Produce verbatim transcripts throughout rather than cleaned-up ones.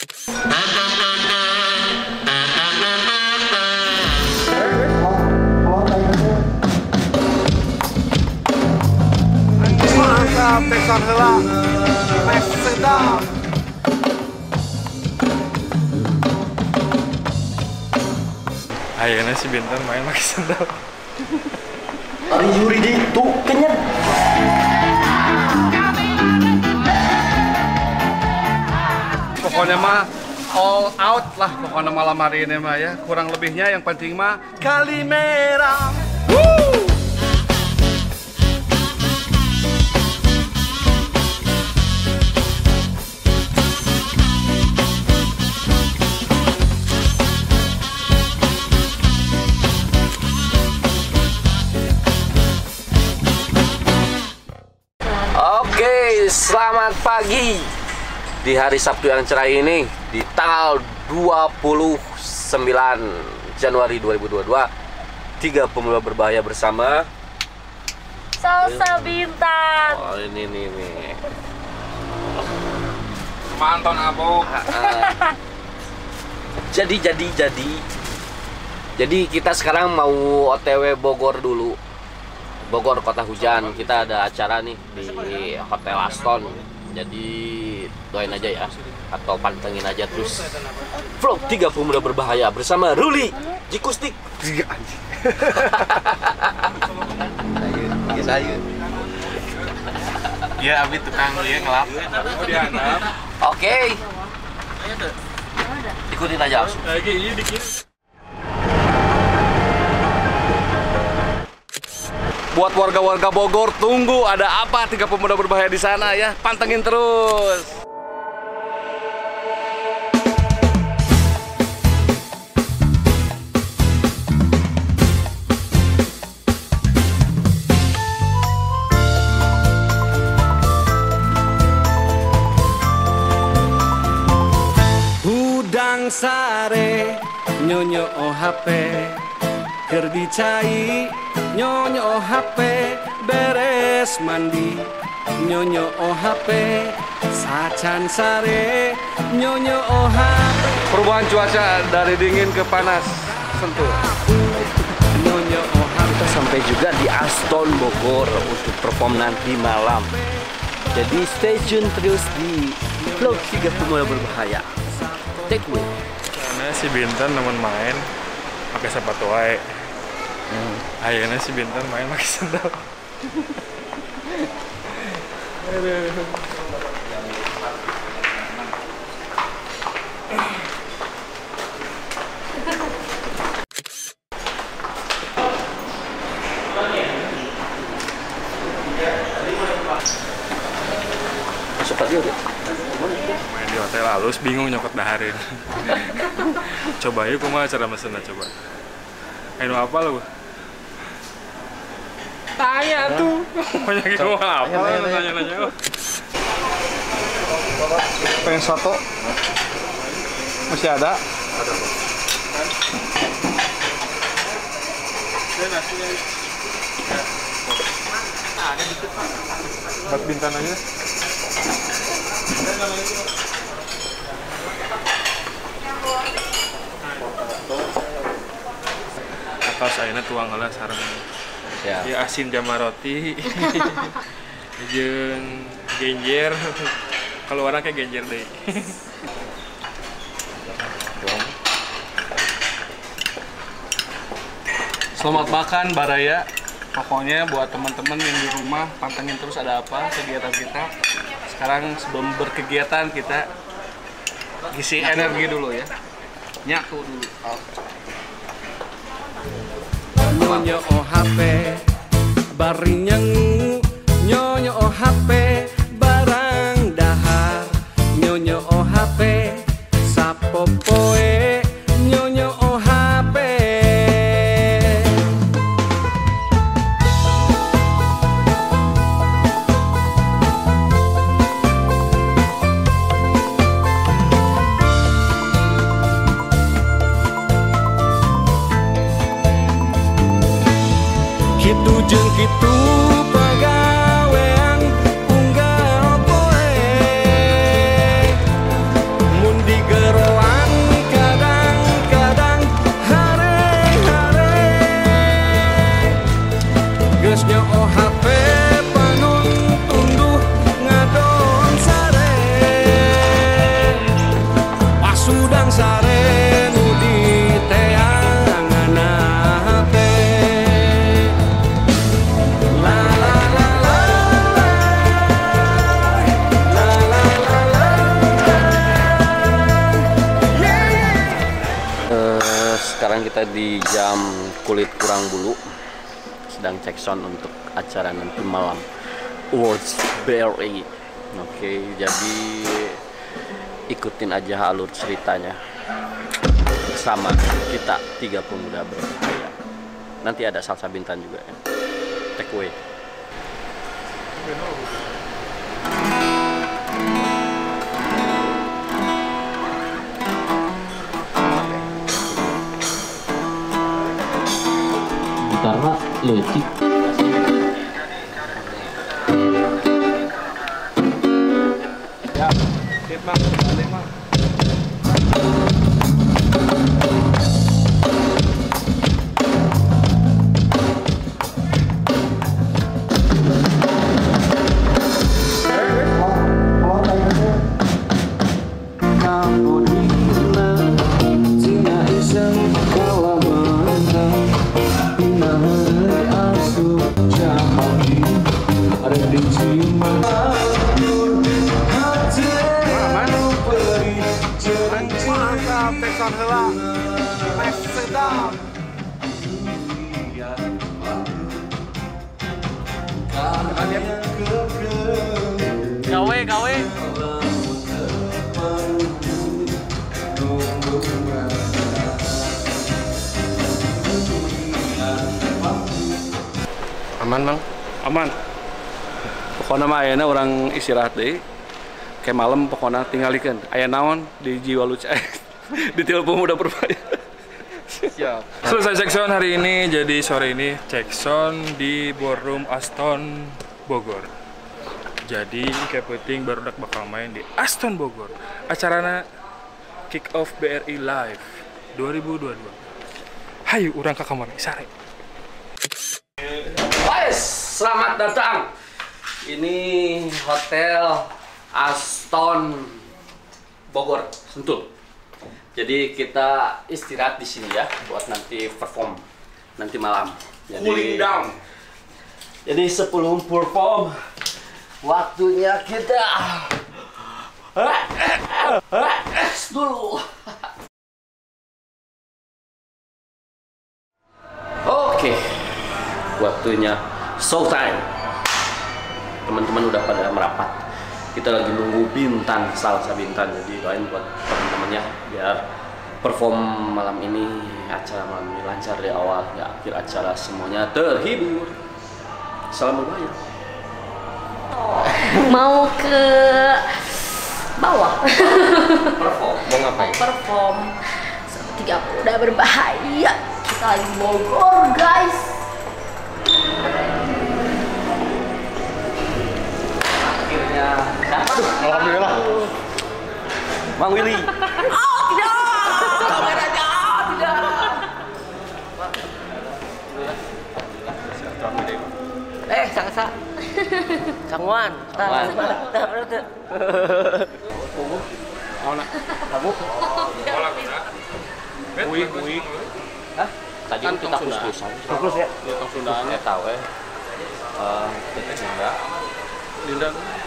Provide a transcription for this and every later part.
Mantap, teksan heula. Tes sedap. Ayeuna si Bintan main pakai sendal. Ari Yuri di tuh kenyang. Pokoknya mah all out lah pokoknya malam hari ini mah ya. Kurang lebihnya yang penting mah Kalimera. Woo! Oke, selamat pagi di hari Sabtu yang cerah ini di tanggal dua puluh sembilan Januari dua ribu dua puluh dua. Tiga pemula berbahaya bersama Salsa Bintan. Oh ini nih nih. Manton Abo. Jadi jadi jadi. Jadi kita sekarang mau O T W Bogor dulu. Bogor Kota Hujan. Kita ada acara nih di Hotel Aston. Jadi doain aja ya, atau pantengin aja terus vlog tiga pemuda berbahaya bersama Ruli Jikustik. Tiga anjing. Ayo, ayo. Ya abi tukang dia ngelap. Mau dihanap. Oke. Ikutin aja langsung. Lagi ini dikit. Buat warga-warga Bogor, tunggu ada apa tiga pemuda berbahaya di sana ya. Pantengin terus. Hudang sare nyonyo O H P keur dicai nyonyo O H P beres mandi nyonyo O H P sacan sare nyonyo O H P Perubahan cuaca dari dingin ke panas sentuh. nyonyo O H P Kita sampai juga di Aston Bogor untuk perform nanti malam. Jadi stay tune terus di vlog tiga pemuda berbahaya. Take away. Karena si Bintan nemen main pakai sepatu wae. Hmm. Ayeuna si Bintan main pakai sendal. Masuk tadi udah. Main di hotel halus bingung nyokot daharin. Coba yuk kumaha cara mesenna coba. Ayo apa lu? Tanya tuh. Pokoknya gitu apa? Nanya-nanya. Pengen soto? Masih ada? Ada kok. Buat Bintan aja. Atau saya tuang heula sareng. Ya. Ya asin jama roti. Jeung genjer. Kalau orang kayak genjer deh. Selamat makan Baraya. Pokoknya buat teman-teman yang di rumah pantengin terus ada apa kegiatan kita. Sekarang sebelum berkegiatan kita isi energi dulu ya. Nyatu dulu. nyonyo O H P bari nyengu nyonyo O H P barang dahar nyonyo O H P sapopoe nyonyo O H P kitu jeung kitu pagawean unggal poe mun digeus sekarang kita di jam kulit kurang bulu, sedang cek sound untuk acara nanti malam World's Berry. Oke, jadi ikutin aja alur ceritanya sama kita tiga pemuda berbahaya. Nanti ada salsa bintan juga ya. Take away. Karena lecik. Ya, sip Mang, balik Mang. Gawe, gawe. Aman Mang? Aman. Pokoknya mah ayana orang istirahat deh. Kayak malam pokoknya tinggalikeun. Aya naon di jiwa lucu. Di telepon udah berbahaya. Siap. Selesai cek sound hari ini, jadi sore ini cek sound di Ballroom Aston Bogor. Jadi kayak penting barudak bakal main di Aston Bogor. Acarana Kick Off B R I Live dua ribu dua puluh dua. Hayu urang ka kamar sare. Guys, selamat datang. Ini Hotel Aston Bogor, Sentul. Jadi kita istirahat di sini ya buat nanti perform nanti malam. Jadi, cooling down. Jadi sebelum perform waktunya kita dulu. Oke, waktunya show time. Teman-teman udah pada merapat. Kita lagi nunggu Bintan, salsa Bintan. Jadi doain buat teman-temannya biar perform malam ini, acara malam ini lancar dari awal hingga akhir acara, semuanya terhibur. Salam berbahaya. Mau ke bawah. Perform, mau ngapain? Perform tiga udah berbahaya. Kita lagi Bogor, guys. Akhirnya, aduh, alhamdulillah. Mang Willy. Oh, tidak. Kameranya tidak. Eh, Sang-Sa. Sangwan. Sangwan. Mau nak? Kamu? Bui, bui. Hah? Tadi Kan kita tong Sunda. kus-kusan. Kus ya? Di tong Sundaan. Saya tahu ya. Eh, kita enggak. Dinda.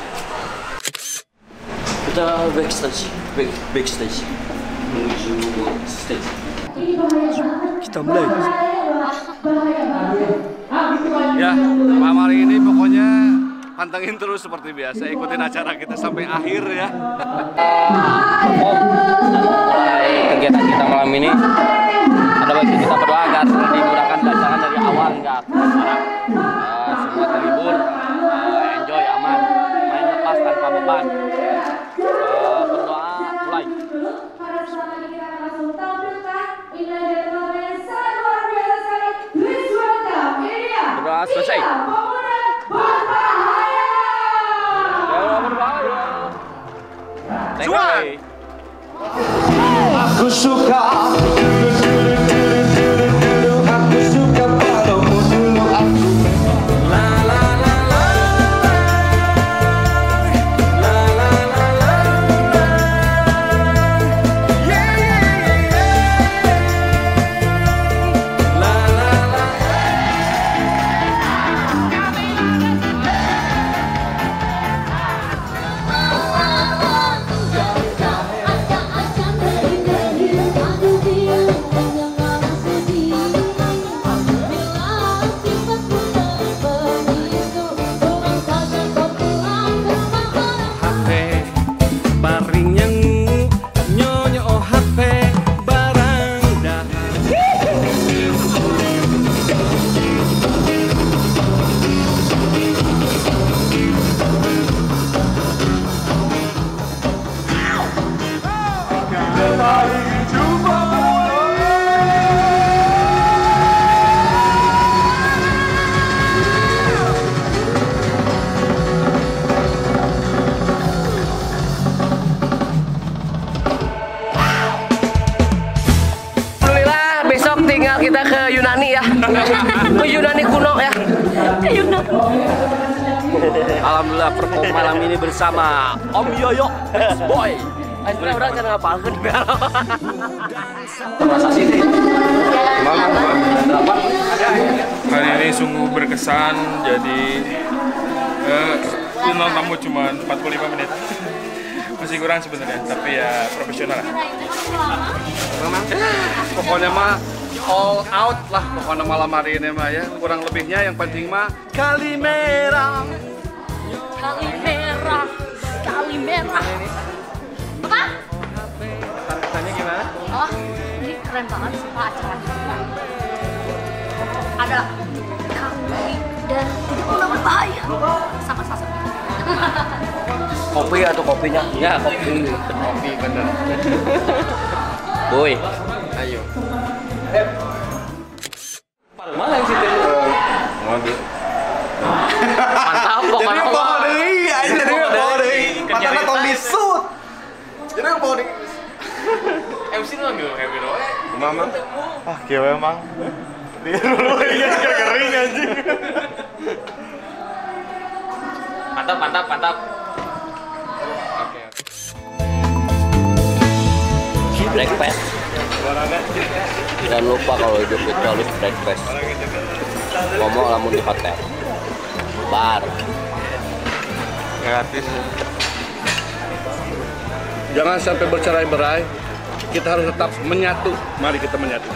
Kita backstage, back, backstage menuju stage. Kita mulai. Ya, malam hari ini pokoknya pantengin terus seperti biasa, ikutin acara kita sampai akhir ya. Mulai kegiatan kita malam ini ada bagi kita berdoa agar dimudahkan kelancaran dari awal hingga akhir acara. Uh, semua terhibur, uh, enjoy, aman, main lepas tanpa beban. Uh, berdoa mulai. Berdoa selesai. Berdoa berbahaya. Cuan. Aku suka, aku suka padamu dulu aku. La la la la, la la la la, yeah yeah yeah, la la la. Aku Ke Yunani kuno ya. Yunani. Alhamdulillah perform malam ini bersama Om Yoyo Best Boy. Akhirnya orang jangan ngapalkeun. Masa sini? Hari ini sungguh berkesan, jadi eh, bintang tamu cuma empat puluh lima menit. Masih kurang sebenarnya, tapi ya profesional lah. Pokoknya mah all out lah pokoknya malam hari ini mah ya. Kurang lebihnya yang penting mah kali merah. Kali merah, kali merah. Apa? Tanya gimana? Oh, ini keren banget sih Pak acaranya. Ada kami dan tidak pernah berbahaya sama Sasa. Kopi atau kopinya? Ya kopi. Kopi bener. Boy. Ayo. Mana yang situ? Mobil. Mantap pokoknya. Jadi bawa deui, aja jadi bawa deui. Matana tong disut. Jadi bawa deui. M C lu nggak happy doang? Mama. Ah, kieu emang. Dia dulu ya kering anjing. Mantap, mantap, mantap. Breakfast. Jangan lupa kalau hidup itu harus breakfast. Ngomong lamun di hotel. Bar. Gratis. Jangan sampai bercerai-berai. Kita harus tetap menyatu. Mari kita menyatu.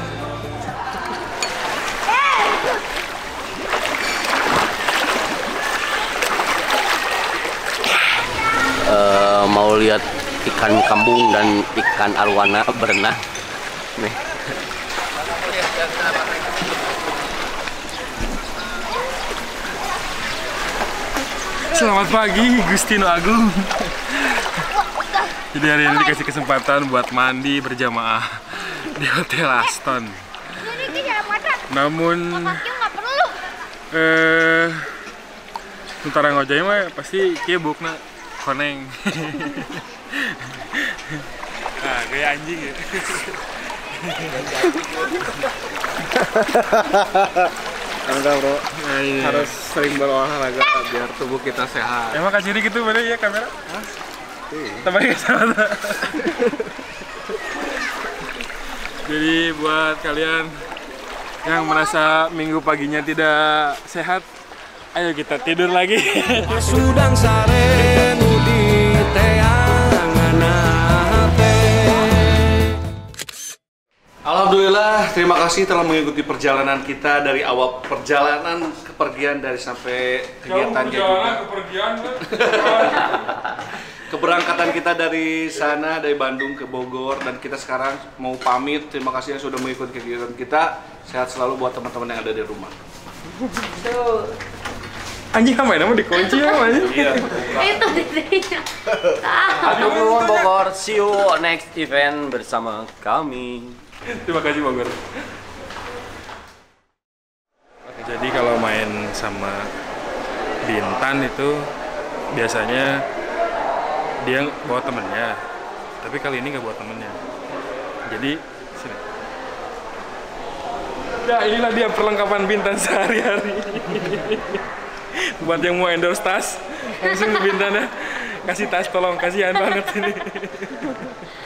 Uh, mau lihat ikan kambung dan ikan arwana berenang. Nih. Selamat pagi, Gustino Agung. Jadi hari ini dikasih kesempatan buat mandi berjamaah di Hotel Aston. Namun, eh, sementara ngojay mah pasti kebuk nak koneng. Nah, kayak anjing ya. Enggak bro, Nah, ini. harus sering berolahraga biar tubuh kita sehat. Emang kasih gitu mana ya kamera? Tambah ya sama. Jadi buat kalian yang merasa minggu paginya tidak sehat, ayo kita tidur lagi. Sudang sare nu di teangan hate. Alhamdulillah, terima kasih telah mengikuti perjalanan kita dari awal perjalanan kepergian dari sampai kegiatannya juga. kepergian. Keberangkatan kita dari sana, dari Bandung ke Bogor, dan kita sekarang mau pamit. Terima kasih yang sudah mengikuti kegiatan kita. Sehat selalu buat teman-teman yang ada di rumah. Anjing apa namanya dikunci ya anjing? Iya. Itu dirinya. Hatur nuhun Bogor, see you next event bersama kami. Terima kasih Bogor. Jadi kalau main sama Bintan itu biasanya dia bawa temennya, tapi kali ini nggak bawa temennya. Jadi sini. Ya inilah dia perlengkapan Bintan sehari-hari. Buat yang mau endorse tas, langsung ke Bintan ya. Kasih tas tolong, kasihan banget ini.